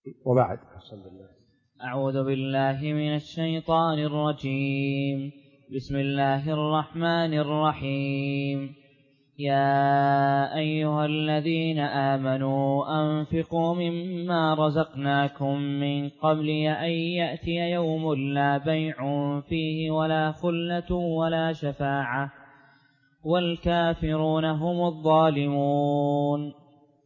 وبعد. أعوذ بالله من الشيطان الرجيم. بسم الله الرحمن الرحيم. يا أيها الذين آمنوا أنفقوا مما رزقناكم من قبل أن يأتي يوم لا بيع فيه ولا خلة ولا شفاعة والكافرون هم الظالمون.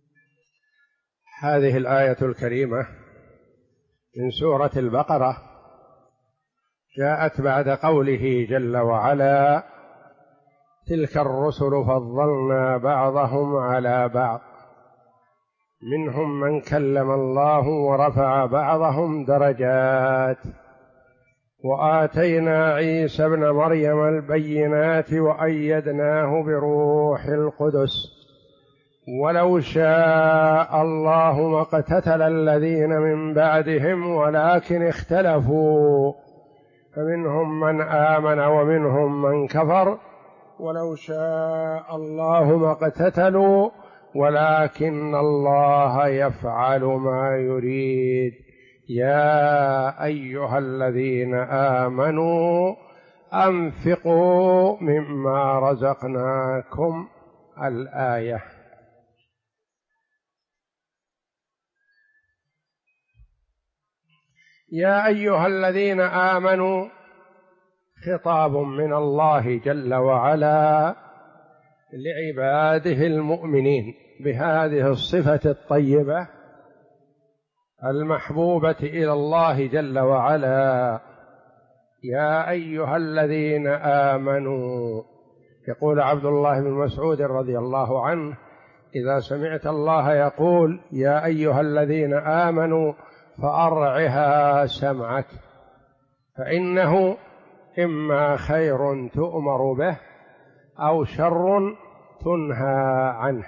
هذه الآية الكريمة من سورة البقرة جاءت بعد قوله جل وعلا: تلك الرسل فضلنا بعضهم على بعض منهم من كلم الله ورفع بعضهم درجات وآتينا عيسى ابن مريم البينات وأيدناه بروح القدس ولو شاء الله ما اقتتل الذين من بعدهم ولكن اختلفوا فمنهم من آمن ومنهم من كفر ولو شاء الله ما اقتتلوا ولكن الله يفعل ما يريد. يا أيها الذين آمنوا أنفقوا مما رزقناكم. الآية. يا أيها الذين آمنوا خطاب من الله جل وعلا لعباده المؤمنين بهذه الصفة الطيبة المحبوبة إلى الله جل وعلا. يا أيها الذين آمنوا. يقول عبد الله بن مسعود رضي الله عنه: إذا سمعت الله يقول يا أيها الذين آمنوا فأرعها سمعك، فإنه إما خير تؤمر به أو شر تنهى عنه.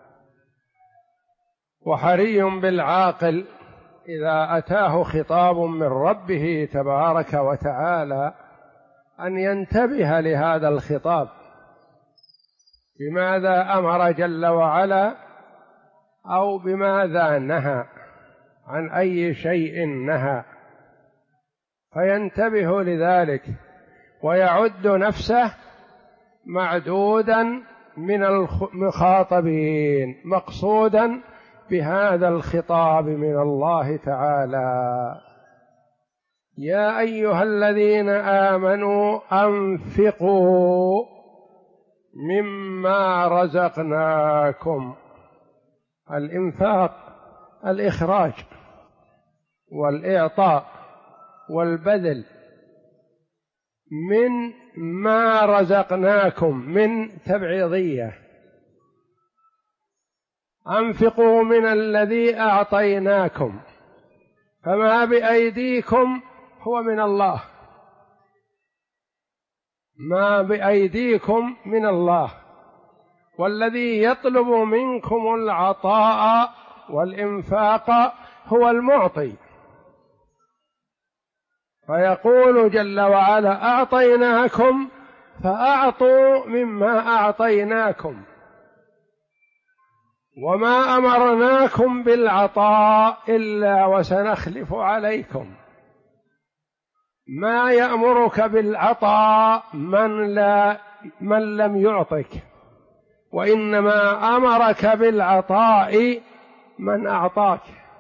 وحري بالعاقل إذا أتاه خطاب من ربه تبارك وتعالى أن ينتبه لهذا الخطاب، بماذا أمر جل وعلا أو بماذا نهى، عن أي شيء نهى، فينتبه لذلك ويعد نفسه معدودا من المخاطبين، مقصودا بهذا الخطاب من الله تعالى. يا أيها الذين آمنوا أنفقوا مما رزقناكم. الإنفاق الإخراج والإعطاء والبذل من ما رزقناكم، من تبعيضية. أنفقوا من الذي أعطيناكم، فما بأيديكم هو من الله، ما بأيديكم من الله، والذي يطلب منكم العطاء والإنفاق هو المعطي. فيقول جل وعلا: أعطيناكم فأعطوا مما أعطيناكم، وما أمرناكم بالعطاء إلا وسنخلف عليكم. ما يأمرك بالعطاء من لم يعطك، وإنما أمرك بالعطاء من أعطاك،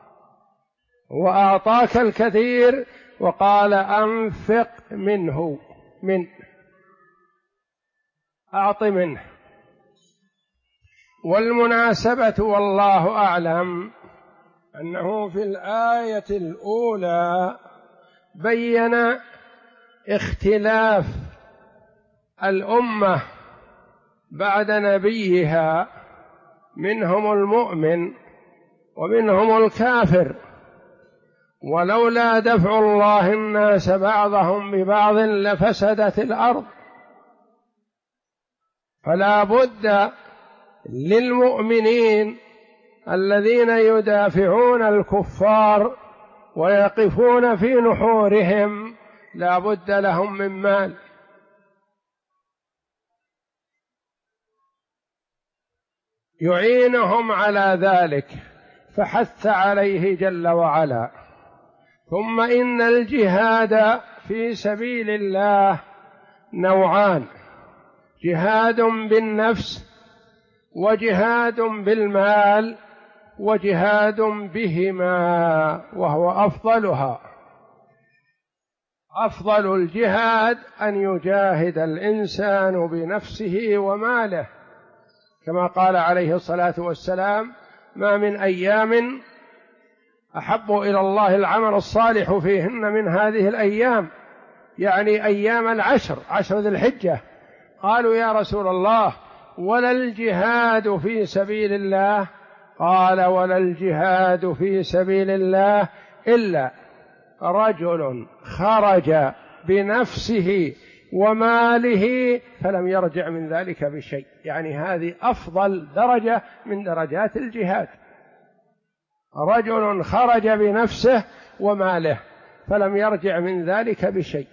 وأعطاك الكثير وقال: أنفق منه، أعط منه. والمناسبة والله أعلم أنه في الآية الأولى بين اختلاف الأمة بعد نبيها، منهم المؤمن ومنهم الكافر، ولولا دفع الله الناس بعضهم ببعض لفسدت الأرض. فلا بد للمؤمنين الذين يدافعون الكفار ويقفون في نحورهم لا بد لهم من مال، يعينهم على ذلك، فحث عليه جل وعلا. ثم إن الجهاد في سبيل الله نوعان: جهاد بالنفس، وجهاد بالمال، وجهاد بهما، وهو أفضلها. أفضل الجهاد أن يجاهد الإنسان بنفسه وماله، كما قال عليه الصلاة والسلام: ما من أيام أحب إلى الله العمل الصالح فيهن من هذه الأيام، يعني أيام العشر، عشر ذي الحجة. قالوا: يا رسول الله، ولا الجهاد في سبيل الله؟ قال: ولا الجهاد في سبيل الله إلا رجل خرج بنفسه وماله فلم يرجع من ذلك بشيء. يعني هذه أفضل درجة من درجات الجهاد، رجل خرج بنفسه وماله فلم يرجع من ذلك بشيء.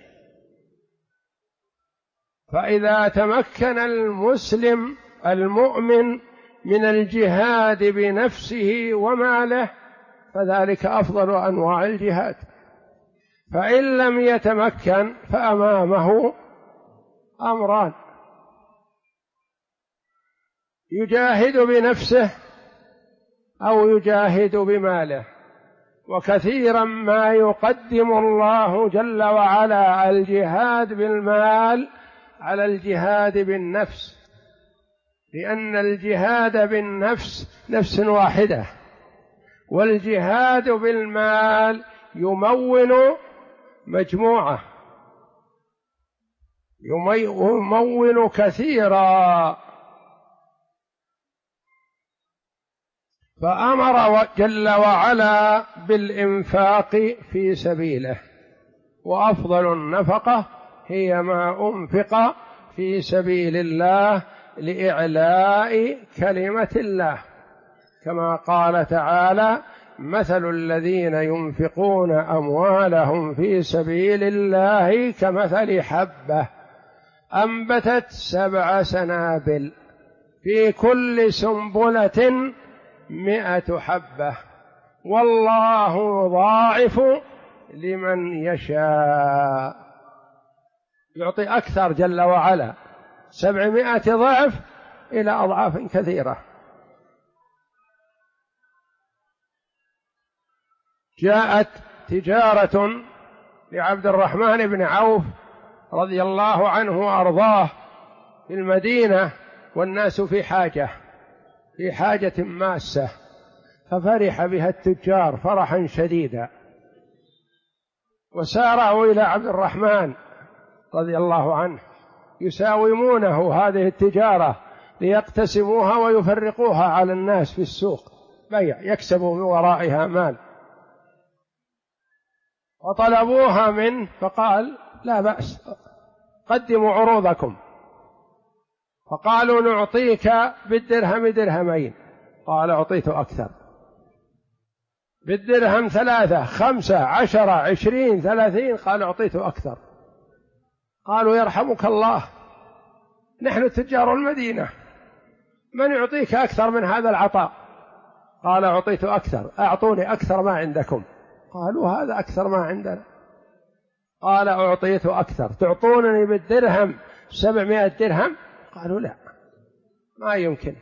فإذا تمكن المسلم المؤمن من الجهاد بنفسه وماله فذلك أفضل أنواع الجهاد. فإن لم يتمكن فأمامه أمران: يجاهد بنفسه أو يجاهد بماله. وكثيرا ما يقدم الله جل وعلا الجهاد بالمال على الجهاد بالنفس، لأن الجهاد بالنفس نفس واحدة، والجهاد بالمال يمول مجموعة، يمول كثيرا. فأمر جل وعلا بالإنفاق في سبيله، وأفضل النفقة هي ما أنفق في سبيل الله لإعلاء كلمة الله، كما قال تعالى: مثل الذين ينفقون أموالهم في سبيل الله كمثل حبة أنبتت 7 سنابل في كل سنبلة 100 حبة والله ضاعف لمن يشاء. يعطي أكثر جل وعلا، 700 ضعف إلى أضعاف كثيرة. جاءت تجارة لعبد الرحمن بن عوف رضي الله عنه وأرضاه في المدينة، والناس في حاجة ماسة، ففرح بها التجار فرحا شديدا، وسارعوا إلى عبد الرحمن رضي الله عنه يساومونه هذه التجارة ليقتسموها ويفرقوها على الناس في السوق، بيع يكسبوا من ورائها مال. وطلبوها منه فقال: لا بأس، قدموا عروضكم. فقالوا: نعطيك بالدرهم 2 درهمين. قال: أعطيت أكثر. بالدرهم 3 5 10 20 30. قال: أعطيت أكثر. قالوا: يرحمك الله، نحن تجار المدينة، من يعطيك أكثر من هذا العطاء؟ قال: أعطيت أكثر، أعطوني أكثر ما عندكم. قالوا: هذا أكثر ما عندنا. قال: أعطيت أكثر، تعطونني بالدرهم 700 درهم؟ قالوا: لا، ما يمكن.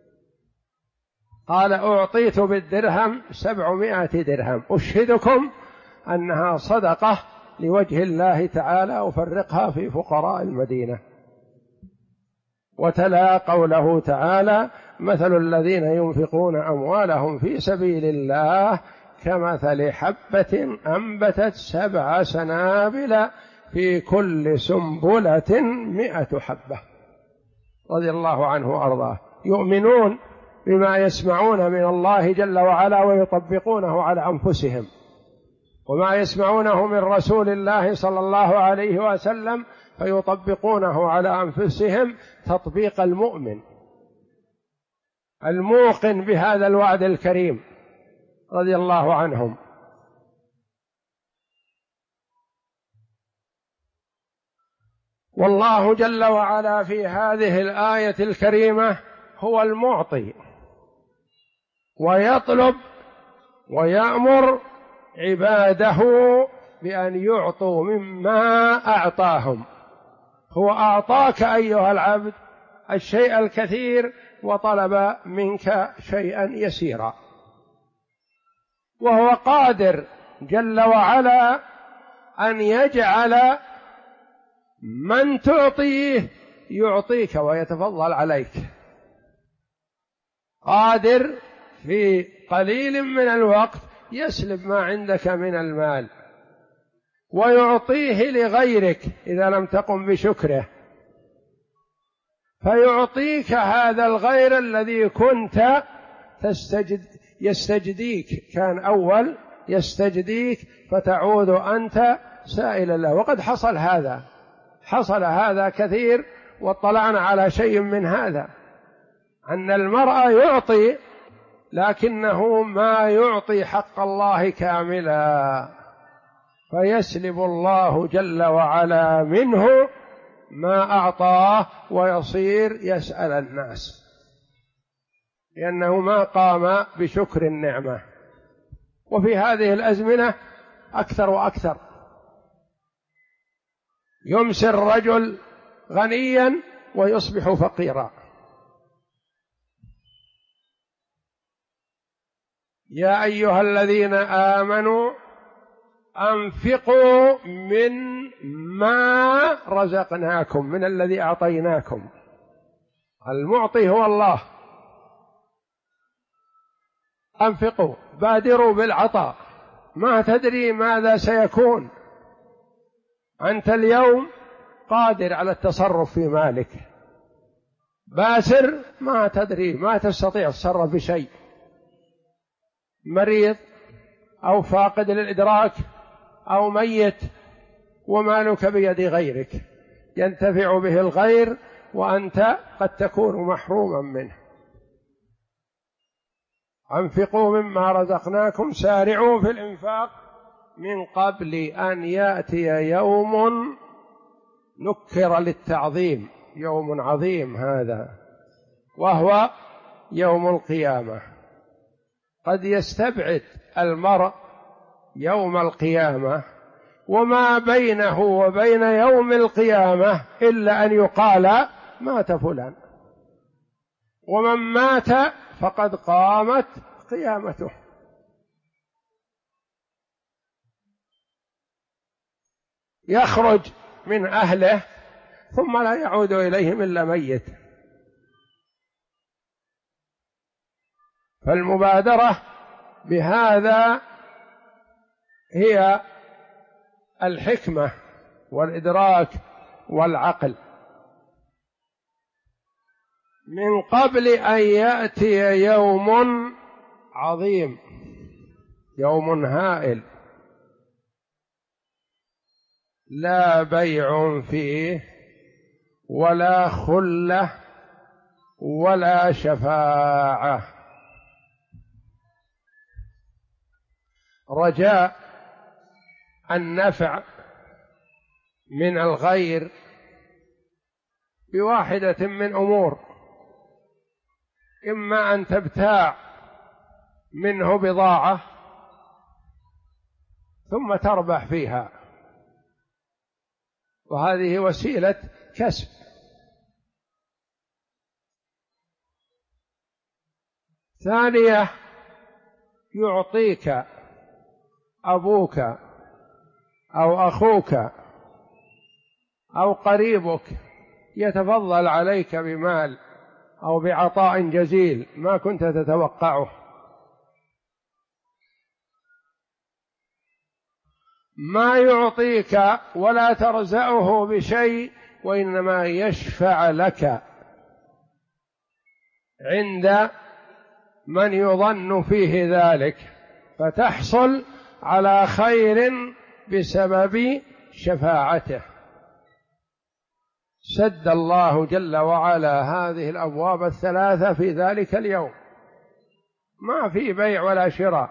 قال: أعطيت بالدرهم 700 درهم، أشهدكم أنها صدقة لوجه الله تعالى، أفرقها في فقراء المدينة. وتلا قوله تعالى: مثل الذين ينفقون أموالهم في سبيل الله كمثل حبة أنبتت 7 سنابل في كل سنبلة 100 حبة. رضي الله عنه وأرضاه. يؤمنون بما يسمعون من الله جل وعلا ويطبقونه على أنفسهم، وما يسمعونه من رسول الله صلى الله عليه وسلم فيطبقونه على أنفسهم تطبيق المؤمن الموقن بهذا الوعد الكريم رضي الله عنهم. والله جل وعلا في هذه الآية الكريمة هو المعطي، ويطلب ويأمر عباده بأن يعطوا مما أعطاهم. هو أعطاك أيها العبد الشيء الكثير وطلب منك شيئا يسيرا، وهو قادر جل وعلا أن يجعل من تعطيه يعطيك ويتفضل عليك، قادر في قليل من الوقت يسلب ما عندك من المال ويعطيه لغيرك إذا لم تقم بشكره، فيعطيك هذا الغير الذي كنت يستجديك، كان أول يستجديك فتعود أنت سائلا له. وقد حصل هذا كثير، واطلعنا على شيء من هذا، أن المرء يعطي لكنه ما يعطي حق الله كاملا، فيسلب الله جل وعلا منه ما أعطاه ويصير يسأل الناس، لأنه ما قام بشكر النعمة. وفي هذه الأزمنة أكثر وأكثر، يمسي الرجل غنيا ويصبح فقيرا. يا أيها الذين آمنوا أنفقوا مما رزقناكم، من الذي أعطيناكم. المعطي هو الله. أنفقوا، بادروا بالعطاء، ما تدري ماذا سيكون. أنت اليوم قادر على التصرف في مالك، باسر ما تدري، ما تستطيع التصرف بشيء، مريض أو فاقد للإدراك أو ميت، ومالك بيد غيرك ينتفع به الغير وأنت قد تكون محروما منه. أنفقوا مما رزقناكم، سارعوا في الإنفاق من قبل أن يأتي يوم نكر للتعظيم، يوم عظيم هذا، وهو يوم القيامة. قد يستبعد المرء يوم القيامة وما بينه وبين يوم القيامة إلا أن يقال مات فلان، ومن مات فقد قامت قيامته. يخرج من أهله ثم لا يعود إليهم إلا ميت. فالمبادرة بهذا هي الحكمة والإدراك والعقل، من قبل أن يأتي يوم عظيم، يوم هائل لا بيع فيه ولا خلة ولا شفاعة. رجاء النفع من الغير بواحدة من أمور: إما أن تبتاع منه بضاعة ثم تربح فيها، وهذه وسيلة كسب. ثانية، يعطيك أبوك أو أخوك أو قريبك، يتفضل عليك بمال أو بعطاء جزيل ما كنت تتوقعه، ما يعطيك ولا ترزقه بشيء، وإنما يشفع لك عند من يظن فيه ذلك، فتحصل على خير بسبب شفاعته. سد الله جل وعلا هذه الأبواب الثلاثة في ذلك اليوم، ما في بيع ولا شراء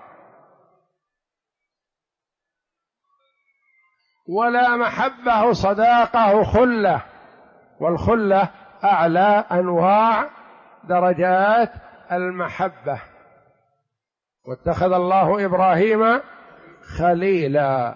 ولا محبة صداقة خلة، والخلة أعلى أنواع درجات المحبة. واتخذ الله إبراهيم خليلا.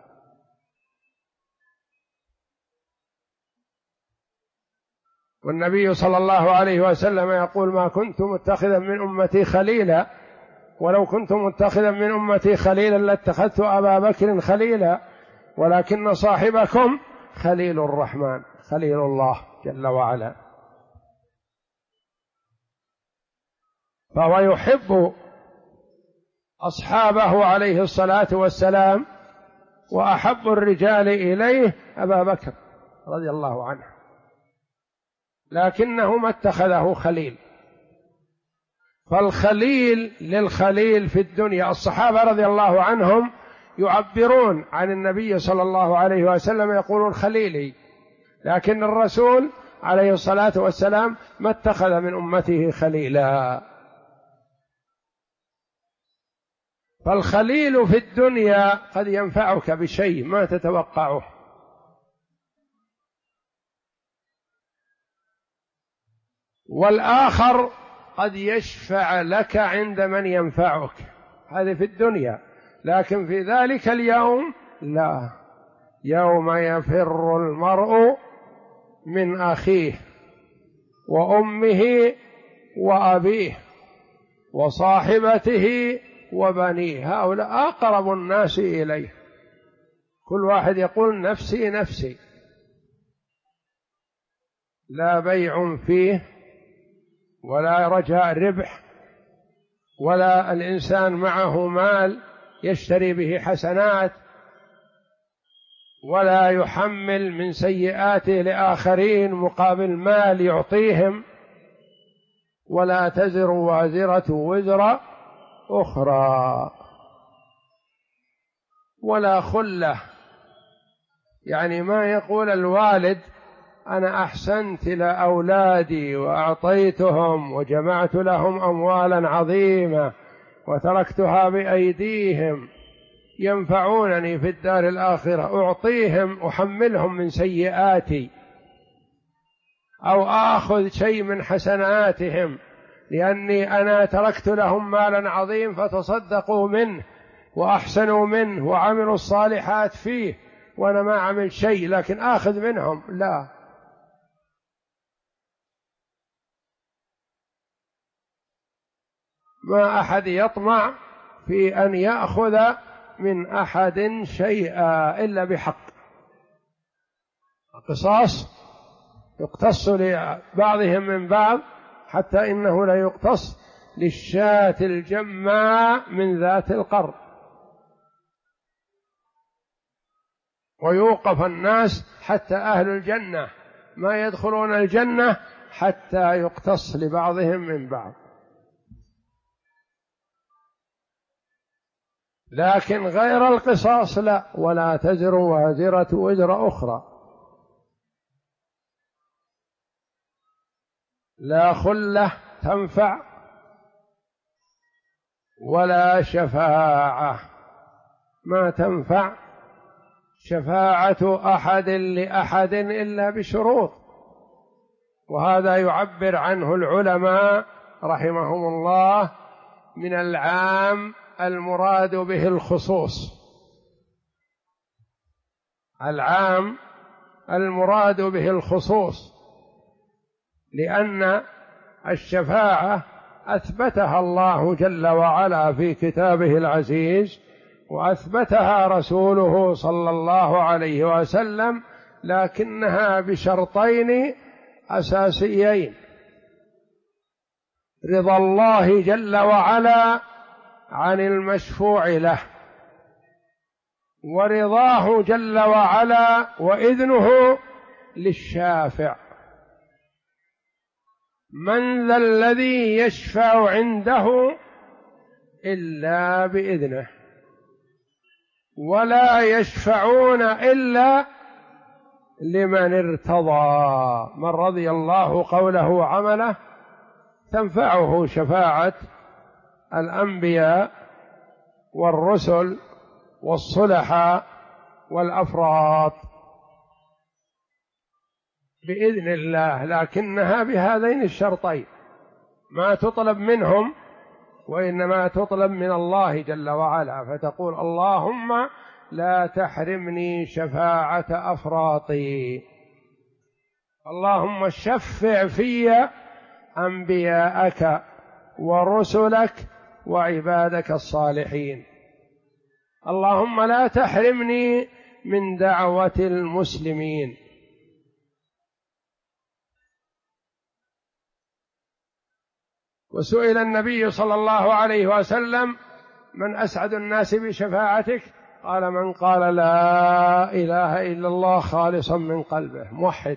والنبي صلى الله عليه وسلم يقول: ما كنت متخذا من أمتي خليلا، ولو كنت متخذا من أمتي خليلا لاتخذت أبا بكر خليلا، ولكن صاحبكم خليل الرحمن، خليل الله جل وعلا. فهو يحب أصحابه عليه الصلاة والسلام، وأحب الرجال إليه أبا بكر رضي الله عنه، لكنه ما اتخذه خليل. فالخليل للخليل في الدنيا، الصحابة رضي الله عنهم يعبرون عن النبي صلى الله عليه وسلم يقولون خليلي، لكن الرسول عليه الصلاة والسلام ما اتخذ من أمته خليلا. فالخليل في الدنيا قد ينفعك بشيء ما تتوقعه، والآخر قد يشفع لك عند من ينفعك، هذه في الدنيا. لكن في ذلك اليوم لا، يوم يفر المرء من أخيه وأمه وأبيه وصاحبته وبنيه، هؤلاء أقرب الناس إليه، كل واحد يقول نفسي نفسي، لا بيع فيه ولا رجاء ربح، ولا الإنسان معه مال يشتري به حسنات، ولا يحمل من سيئاته لآخرين مقابل مال يعطيهم، ولا تزر وازرة وزر أخرى، ولا خلة. يعني ما يقول الوالد أنا أحسنت لأولادي وأعطيتهم وجمعت لهم أموالا عظيمة وتركتها بأيديهم ينفعونني في الدار الآخرة، أعطيهم أحملهم من سيئاتي أو آخذ شيء من حسناتهم، لأني أنا تركت لهم مالا عظيم فتصدقوا منه وأحسنوا منه وعملوا الصالحات فيه، وأنا ما عمل شيء لكن آخذ منهم. لا، ما أحد يطمع في أن يأخذ من أحد شيئا إلا بحق. القصاص يقتص لبعضهم من بعض، حتى إنه لا يقتص للشاة الجماء من ذات القرن، ويوقف الناس حتى أهل الجنة ما يدخلون الجنة حتى يقتص لبعضهم من بعض. لكن غير القصاص لا، ولا تزر وازرة وزر أخرى. لا خلة تنفع ولا شفاعة، ما تنفع شفاعة أحد لأحد إلا بشروط، وهذا يعبر عنه العلماء رحمهم الله من العام المراد به الخصوص. العام المراد به الخصوص، لأن الشفاعة أثبتها الله جل وعلا في كتابه العزيز، وأثبتها رسوله صلى الله عليه وسلم، لكنها بشرطين أساسيين: رضا الله جل وعلا عن المشفوع له، ورضاه جل وعلا وإذنه للشافع. من ذا الذي يشفع عنده إلا بإذنه، ولا يشفعون إلا لمن ارتضى. من رضي الله قوله عمله تنفعه شفاعة الأنبياء والرسل والصلحاء والأفراط بإذن الله، لكنها بهذين الشرطين: ما تطلب منهم وإنما تطلب من الله جل وعلا، فتقول اللهم لا تحرمني شفاعة أفراطي، اللهم شفع في أنبياءك ورسلك وعبادك الصالحين، اللهم لا تحرمني من دعوة المسلمين. وسئل النبي صلى الله عليه وسلم من أسعد الناس بشفاعتك؟ قال من قال لا إله إلا الله خالصا من قلبه، موحد،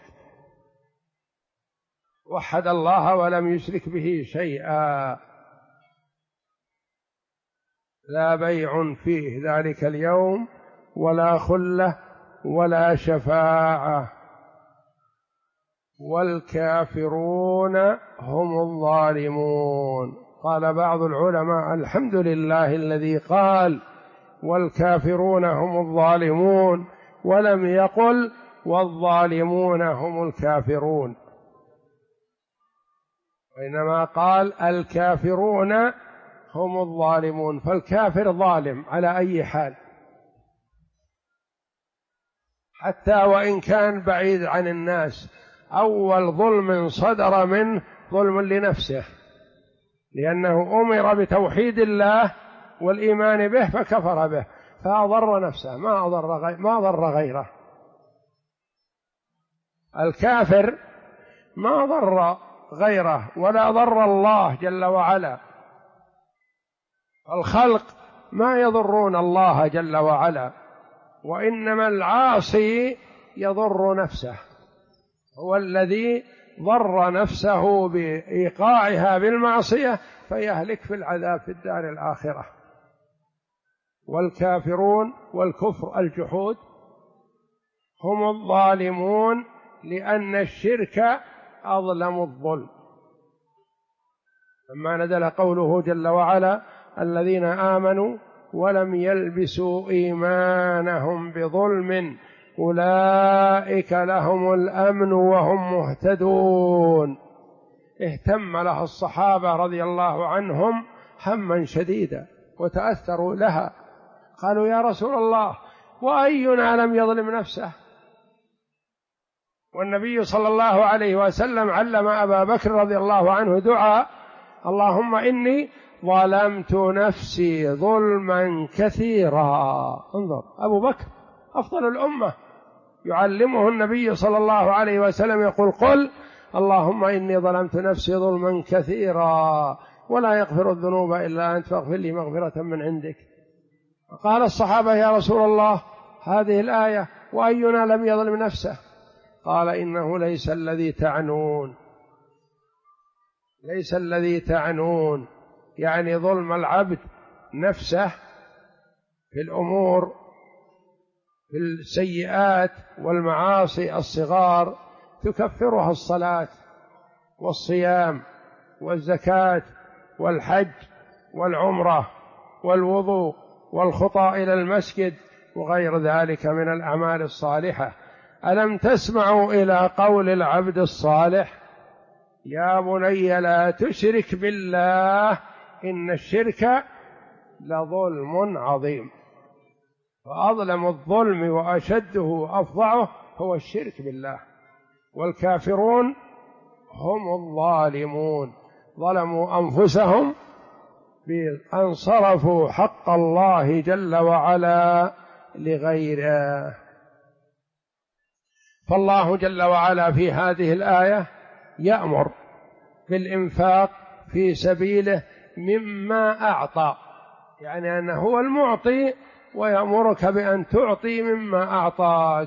وحد الله ولم يشرك به شيئا، لا بيع فيه ذلك اليوم ولا خلة ولا شفاعة، والكافرون هم الظالمون. قال بعض العلماء الحمد لله الذي قال والكافرون هم الظالمون ولم يقل والظالمون هم الكافرون، وإنما قال الكافرون هم الظالمون، فالكافر ظالم على أي حال، حتى وإن كان بعيد عن الناس. أول ظلم صدر منه ظلم لنفسه، لأنه أمر بتوحيد الله والإيمان به فكفر به فأضر نفسه ما ضر غيره. الكافر ما ضر غيره ولا ضر الله جل وعلا، الخلق ما يضرون الله جل وعلا، وإنما العاصي يضر نفسه، هو الذي ضر نفسه بإيقاعها بالمعصية فيهلك في العذاب في الدار الآخرة. والكافرون والكفر الجحود هم الظالمون، لأن الشرك أظلم الظلم. لما نزل قوله جل وعلا الذين آمنوا ولم يلبسوا إيمانهم بظلم أولئك لهم الأمن وهم مهتدون، اهتم لها الصحابة رضي الله عنهم هما شديدا وتأثروا لها، قالوا يا رسول الله وأينا لم يظلم نفسه؟ والنبي صلى الله عليه وسلم علم أبا بكر رضي الله عنه دعاء اللهم إني ظلمت نفسي ظلما كثيرا. انظر أبو بكر أفضل الأمة يعلمه النبي صلى الله عليه وسلم يقول قل اللهم إني ظلمت نفسي ظلما كثيرا ولا يغفر الذنوب إلا أنت فاغفر لي مغفرة من عندك. قال الصحابة يا رسول الله هذه الآية وأينا لم يظلم نفسه؟ قال إنه ليس الذي تعنون يعني ظلم العبد نفسه في الأمور في السيئات والمعاصي الصغار تكفرها الصلاة والصيام والزكاة والحج والعمرة والوضوء والخطى إلى المسجد وغير ذلك من الأعمال الصالحة. ألم تسمعوا إلى قول العبد الصالح يا بني لا تشرك بالله إن الشرك لظلم عظيم. فأظلم الظلم وأشده أفظعه هو الشرك بالله. والكافرون هم الظالمون، ظلموا أنفسهم بأن صرفوا حق الله جل وعلا لغيره. فالله جل وعلا في هذه الآية يأمر بالإنفاق في سبيله مما أعطى، يعني أنه هو المعطي ويأمرك بأن تعطي مما أعطاك،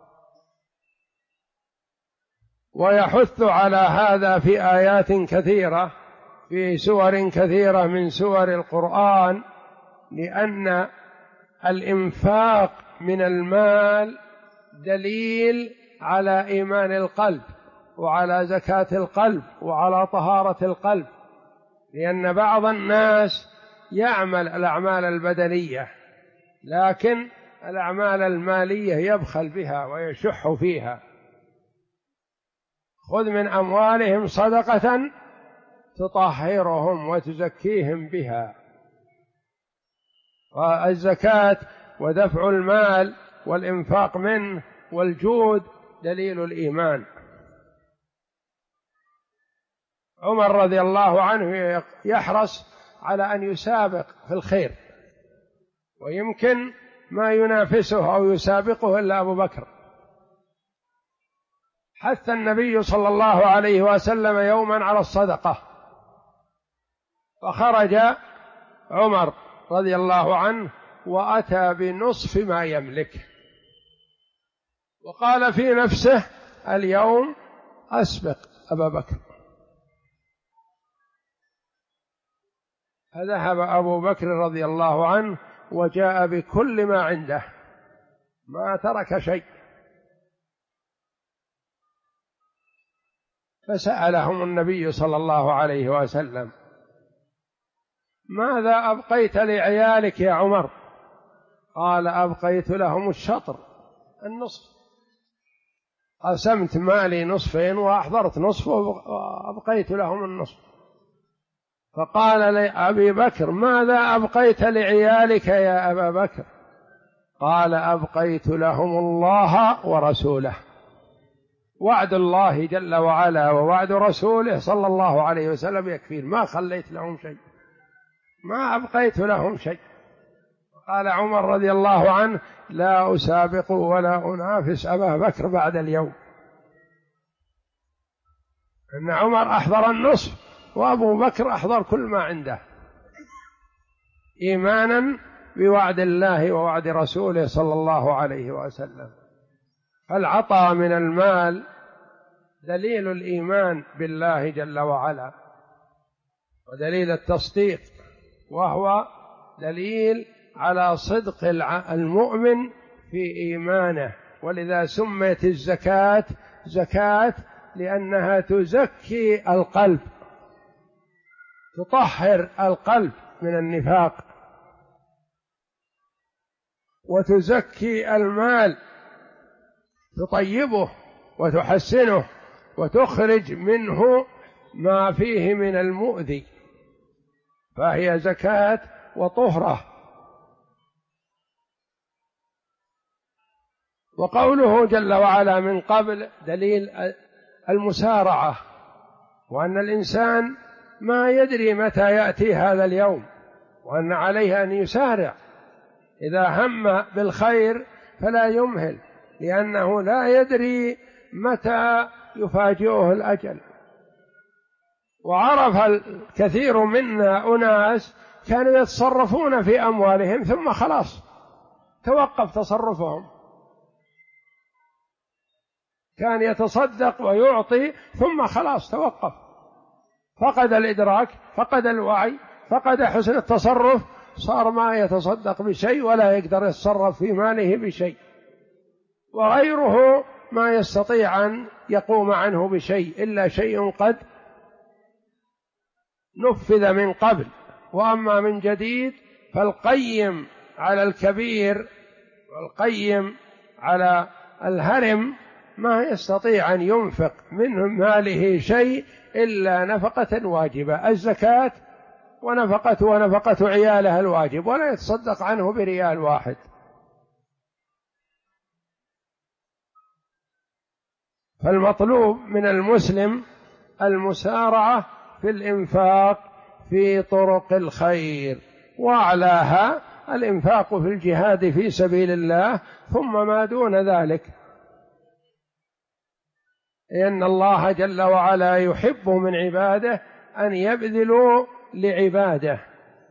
ويحث على هذا في آيات كثيرة في سور كثيرة من سور القرآن، لأن الإنفاق من المال دليل على إيمان القلب وعلى زكاة القلب وعلى طهارة القلب، لأن بعض الناس يعمل الأعمال البدنية لكن الأعمال المالية يبخل بها ويشح فيها. خذ من أموالهم صدقة تطهرهم وتزكيهم بها. والزكاة ودفع المال والإنفاق منه والجود دليل الإيمان. عمر رضي الله عنه يحرص على أن يسابق في الخير، ويمكن ما ينافسه أو يسابقه إلا أبو بكر. حث النبي صلى الله عليه وسلم يوما على الصدقة، فخرج عمر رضي الله عنه وأتى بنصف ما يملك، وقال في نفسه اليوم أسبق أبا بكر. فذهب أبو بكر رضي الله عنه وجاء بكل ما عنده، ما ترك شيء. فسألهم النبي صلى الله عليه وسلم: ماذا أبقيت لعيالك يا عمر؟ قال: أبقيت لهم الشطر، النصف، قسمت مالي نصفين وأحضرت نصف وأبقيت لهم النصف. فقال لأبي بكر: ماذا أبقيت لعيالك يا أبا بكر؟ قال: أبقيت لهم الله ورسوله، وعد الله جل وعلا ووعد رسوله صلى الله عليه وسلم يكفين، ما خليت لهم شيء، ما أبقيت لهم شيء. قال عمر رضي الله عنه: لا أسابق ولا أنافس أبا بكر بعد اليوم. إن عمر أحضر النصف وأبو بكر أحضر كل ما عنده، إيمانا بوعد الله ووعد رسوله صلى الله عليه وسلم. فالعطاء من المال دليل الإيمان بالله جل وعلا، ودليل التصديق، وهو دليل على صدق المؤمن في إيمانه. ولذا سميت الزكاة زكاة لأنها تزكي القلب، تطهر القلب من النفاق، وتزكي المال، تطيبه وتحسنه وتخرج منه ما فيه من المؤذي، فهي زكاة وطهرة. وقوله جل وعلا من قبل دليل المسارعة، وأن الإنسان ما يدري متى يأتي هذا اليوم، وأن عليه أن يسارع إذا هم بالخير فلا يمهل، لأنه لا يدري متى يفاجئه الأجل. وعرف الكثير منا أناس كانوا يتصرفون في أموالهم ثم خلاص توقف تصرفهم، كان يتصدق ويعطي ثم خلاص توقف، فقد الإدراك، فقد الوعي، فقد حسن التصرف، صار ما يتصدق بشيء ولا يقدر يتصرف في ماله بشيء، وغيره ما يستطيع أن يقوم عنه بشيء إلا شيء قد نفذ من قبل. وأما من جديد فالقيم على الكبير والقيم على الهرم ما يستطيع أن ينفق من ماله شيء إلا نفقة واجبة، الزكاة ونفقة عياله الواجب، ولا يتصدق عنه بريال واحد. فالمطلوب من المسلم المسارعة في الإنفاق في طرق الخير، وأعلاها الإنفاق في الجهاد في سبيل الله، ثم ما دون ذلك، لأن الله جل وعلا يحب من عباده أن يبذلوا لعباده،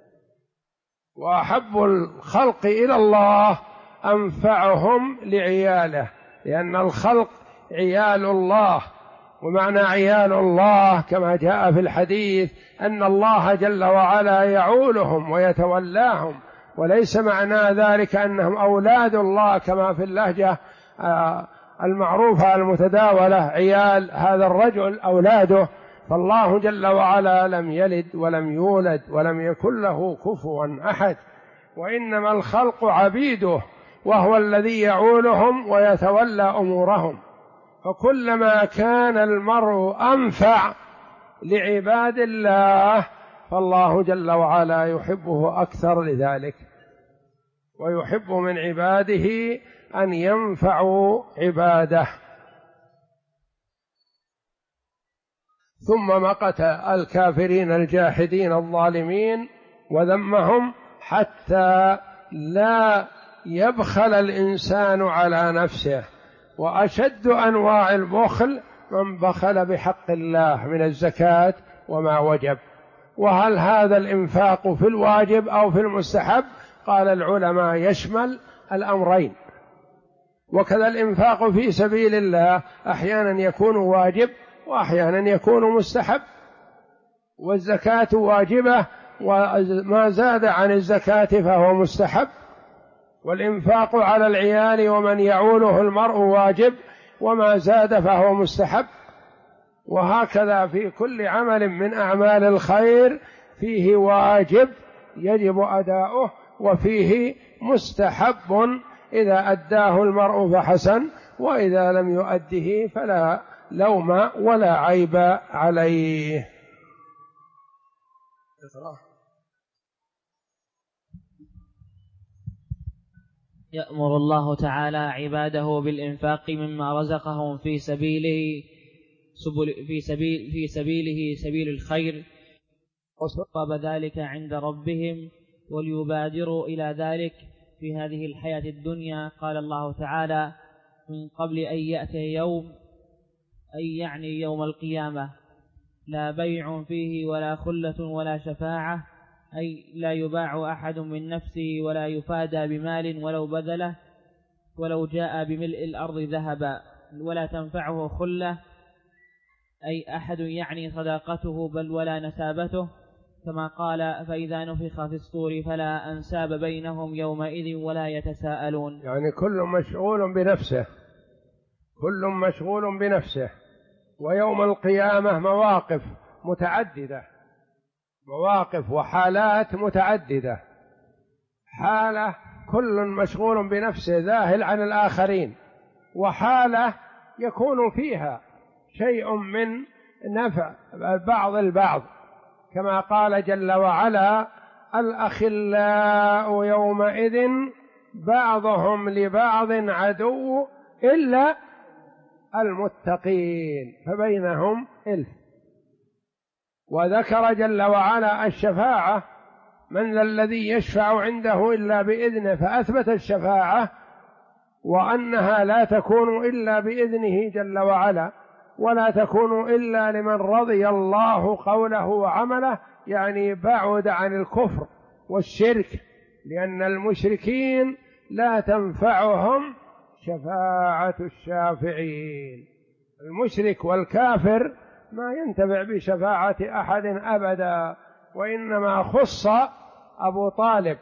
وأحب الخلق إلى الله أنفعهم لعياله، لأن الخلق عيال الله. ومعنى عيال الله كما جاء في الحديث أن الله جل وعلا يعولهم ويتولاهم، وليس معنى ذلك أنهم أولاد الله كما في اللهجة المعروفة المتداولة، عيال هذا الرجل أولاده. فالله جل وعلا لم يلد ولم يولد ولم يكن له كفوا أحد، وإنما الخلق عبيده، وهو الذي يعولهم ويتولى أمورهم. فكلما كان المرء أنفع لعباد الله فالله جل وعلا يحبه أكثر لذلك، ويحب من عباده أن ينفعوا عباده. ثم مقت الكافرين الجاحدين الظالمين وذمهم حتى لا يبخل الإنسان على نفسه، وأشد أنواع البخل من بخل بحق الله من الزكاة وما وجب. وهل هذا الإنفاق في الواجب أو في المستحب؟ قال العلماء يشمل الأمرين، وكذا الإنفاق في سبيل الله أحيانا يكون واجب وأحيانا يكون مستحب، والزكاة واجبة وما زاد عن الزكاة فهو مستحب، والإنفاق على العيال ومن يعوله المرء واجب وما زاد فهو مستحب. وهكذا في كل عمل من أعمال الخير فيه واجب يجب أداؤه، وفيه مستحب إذا أداه المرء فحسن، وإذا لم يؤده فلا لوم ولا عيب عليه. يأمر الله تعالى عباده بالإنفاق مما رزقهم في سبيله سبيل الخير، وصوب ذلك عند ربهم وليبادروا إلى ذلك في هذه الحياة الدنيا. قال الله تعالى: من قبل أن يأتي يوم، أي يعني يوم القيامة، لا بيع فيه ولا خلة ولا شفاعة، أي لا يباع أحد من نفسه ولا يفادى بمال ولو بذله ولو جاء بملء الأرض ذهبا، ولا تنفعه خلة، أي أحد يعني صداقته بل ولا نسابته، كما قال: فإذا نفخ في الصور فلا أنساب بينهم يومئذ ولا يتساءلون. يعني كل مشغول بنفسه، كل مشغول بنفسه. ويوم القيامة مواقف متعددة، مواقف وحالات متعددة. حالة كل مشغول بنفسه ذاهل عن الآخرين، وحالة يكون فيها شيء من نفع بعض البعض، كما قال جل وعلا: الأخلاء يومئذ بعضهم لبعض عدو إلا المتقين فبينهم إلف. وذكر جل وعلا الشفاعة: من ذا الذي يشفع عنده إلا بإذنه، فأثبت الشفاعة وأنها لا تكون إلا بإذنه جل وعلا، ولا تكون إلا لمن رضي الله قوله وعمله، يعني بعد عن الكفر والشرك، لأن المشركين لا تنفعهم شفاعة الشافعين. المشرك والكافر ما ينتفع بشفاعة أحد أبدا، وإنما خص أبو طالب.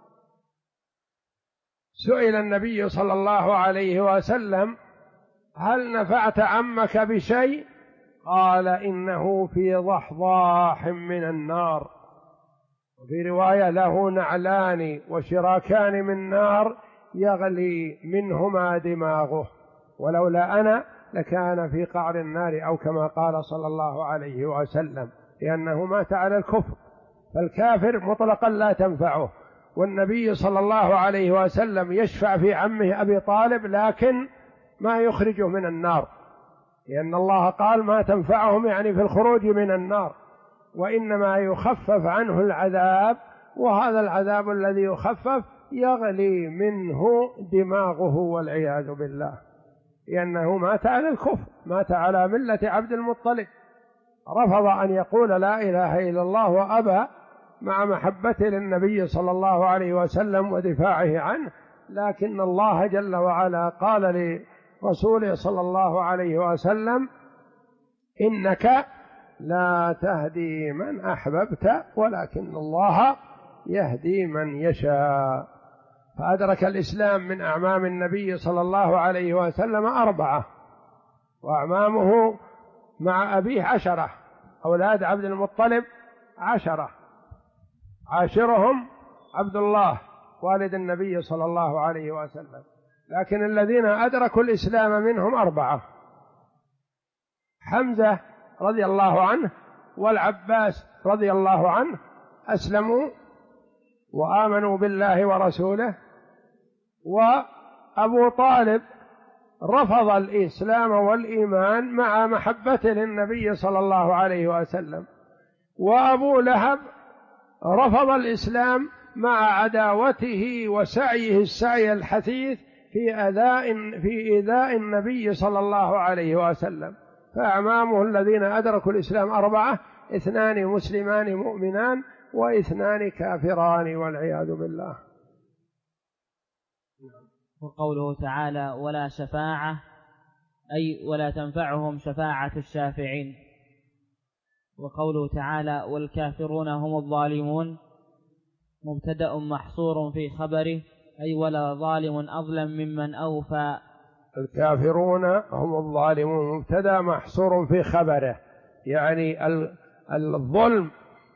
سئل النبي صلى الله عليه وسلم: هل نفعت عمك بشيء؟ قال: إنه في ضحضاح من النار. وفي رواية: له نعلان وشراكان من نار يغلي منهما دماغه، ولولا أنا لكان في قعر النار، أو كما قال صلى الله عليه وسلم، لأنه مات على الكفر. فالكافر مطلقا لا تنفعه. والنبي صلى الله عليه وسلم يشفع في عمه أبي طالب، لكن ما يخرجه من النار، لأن الله قال: ما تنفعهم، يعني في الخروج من النار، وإنما يخفف عنه العذاب، وهذا العذاب الذي يخفف يغلي منه دماغه والعياذ بالله، لأنه مات على الكفر، مات على ملة عبد المطلب، رفض أن يقول لا إله إلا الله وأبى مع محبته للنبي صلى الله عليه وسلم ودفاعه عنه. لكن الله جل وعلا قال لرسوله صلى الله عليه وسلم: إنك لا تهدي من أحببت ولكن الله يهدي من يشاء. فأدرك الإسلام من أعمام النبي صلى الله عليه وسلم 4، وأعمامه مع أبيه 10، أولاد عبد المطلب 10، عاشرهم عبد الله والد النبي صلى الله عليه وسلم. لكن الذين أدركوا الإسلام منهم 4: حمزة رضي الله عنه والعباس رضي الله عنه أسلموا وآمنوا بالله ورسوله، وأبو طالب رفض الإسلام والإيمان مع محبته للنبي صلى الله عليه وسلم، وأبو لهب رفض الإسلام مع عداوته وسعيه السعي الحثيث في إيذاء النبي صلى الله عليه وسلم. فأعمامه الذين أدركوا الإسلام 4: 2 مسلمان مؤمنان، و2 كافران والعياذ بالله. وقوله تعالى: ولا شفاعة، أي ولا تنفعهم شفاعة الشافعين. وقوله تعالى: والكافرون هم الظالمون، مبتدأ محصور في خبره، أي ولا ظالم أظلم ممن أوفى. الكافرون هم الظالمون مبتدأ محصور في خبره، يعني الظلم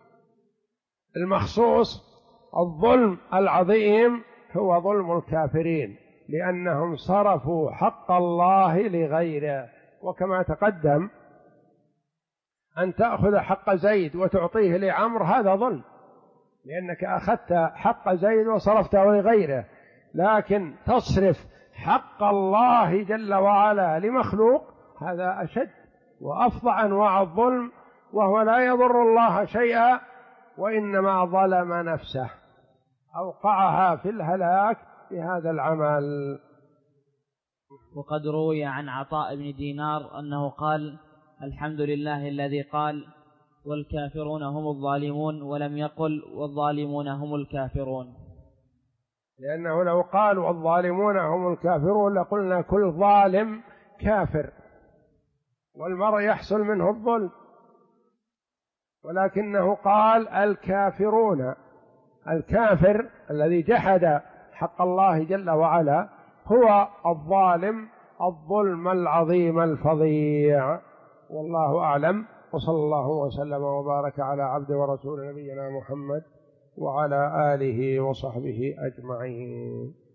المخصوص، الظلم العظيم هو ظلم الكافرين، لأنهم صرفوا حق الله لغيره. وكما تقدم أن تأخذ حق زيد وتعطيه لعمر هذا ظلم، لأنك أخذت حق زيد وصرفته لغيره، لكن تصرف حق الله جل وعلا لمخلوق هذا أشد وأفظع أنواع الظلم، وهو لا يضر الله شيئا وإنما ظلم نفسه، أوقعها في الهلاك بهذا العمل. وقد روي عن عطاء بن دينار أنه قال: الحمد لله الذي قال والكافرون هم الظالمون، ولم يقل والظالمون هم الكافرون، لأنه لو قال والظالمون هم الكافرون لقلنا كل ظالم كافر، والمرء يحصل منه الظلم، ولكنه قال الكافرون. الكافر الذي جحد حق الله جل وعلا هو الظالم الظلم العظيم الفظيع. والله أعلم، وصلى الله وسلم وبارك على عبد ورسول نبينا محمد وعلى آله وصحبه أجمعين.